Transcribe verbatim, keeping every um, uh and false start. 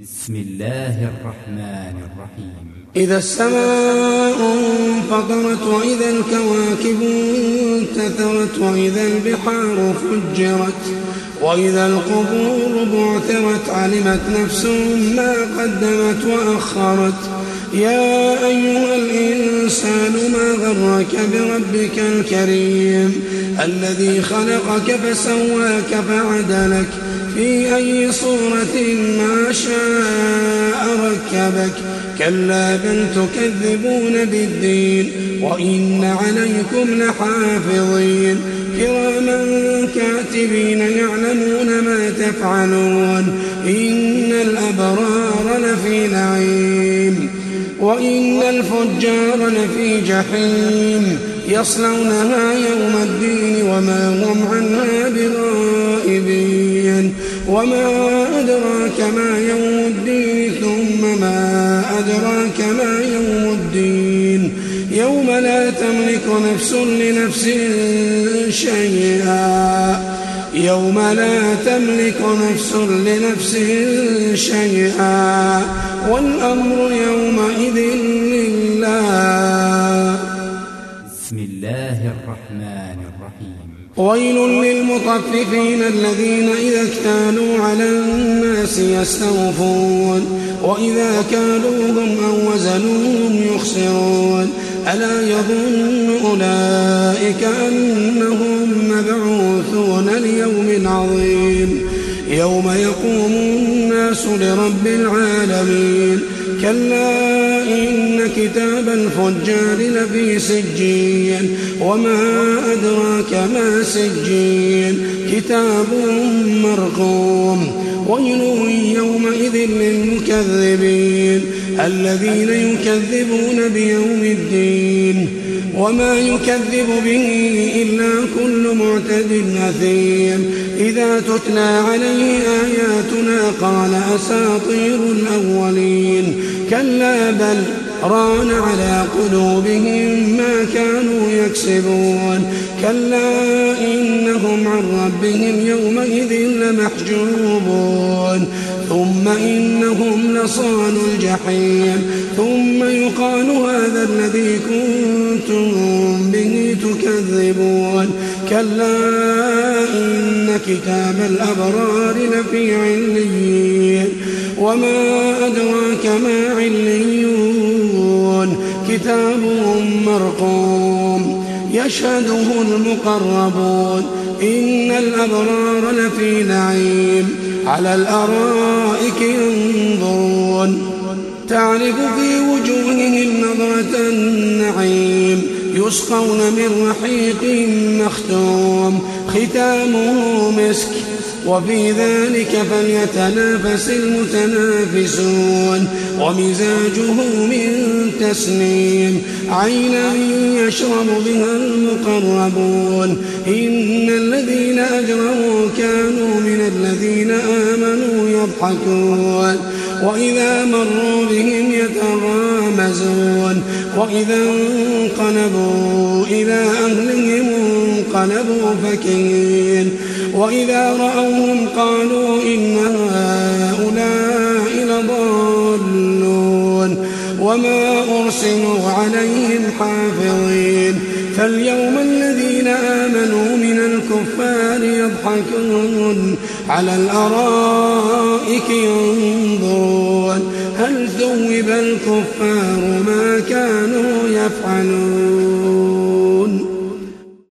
بسم الله الرحمن الرحيم. إذا السماء انفطرت وإذا الكواكب انتثرت وإذا البحار فجرت وإذا القبور بعثرت علمت نفس ما قدمت وأخرت. يا أيها الإنسان ما غرك بربك الكريم الذي خلقك فسواك فعدلك في أي صورة ما شاء ركبك. كلا بل تكذبون بالدين وإن عليكم لحافظين كراما كاتبين يعلمون ما تفعلون. إن الأبرار لفي نعيم وإن الفجار لفي جحيم يصلونها يوم الدين وما هم عنها بغائبين. وما أدراك ما يوم الدين ثم ما أدراك ما يوم الدين يوم لا تملك نفس لنفس شيئا يوم لا تملك نفس لنفس شيئا والأمر يومئذ لله. بسم الله الرحمن الرحيم. ويل للمطففين الذين إذا اكتالوا على الناس يستوفون وإذا كالوهم أو وزنوهم يخسرون. ألا يظن أولئك أنهم مبعوثون ليوم عظيم يوم يقوم الناس لرب العالمين. كلا إن كتاب الفجار لفي سجين وما أدراك ما سجين كتاب مرقوم. ويل يومئذ للمكذبين الذين يكذبون بيوم الدين وما يكذب به إلا كل معتد أثيم. إذا تتلى عليه آياتنا قال أساطير الأولين. كلا بل ران على قلوبهم ما كانوا يكسبون. كلا إنهم عن ربهم يومئذ لمحجوبون. ثم إنهم لصال الجحيم ثم يقال هذا الذي كنتم به تكذبون. كلا إن كتاب الأبرار لفي عليين وما أدراك ما عليون كتاب مرقوم يشهده المقربون. إن الأبرار لفي نعيم على الأرائك ينظرون تعرف في وجوههم نظرة النعيم يسقون من رحيق مختوم ختامه مسك وفي ذلك فليتنافس المتنافسون. ومزاجه من تسنيم عينا يشرب بها المقربون. إن الذين أجرموا كانوا من الذين آمنوا يضحكون وإذا مروا بهم يتغامزون. وإذا انقلبوا إلى أهلهم انقلبوا فكهين. وإذا رأوهم قالوا إن هؤلاء لضالون وما أرسلوا عليهم حافظين. فاليوم الذين آمنوا من الكفار يضحكون على الأرائك ينظرون هل ثوب الكفار ما كانوا يفعلون.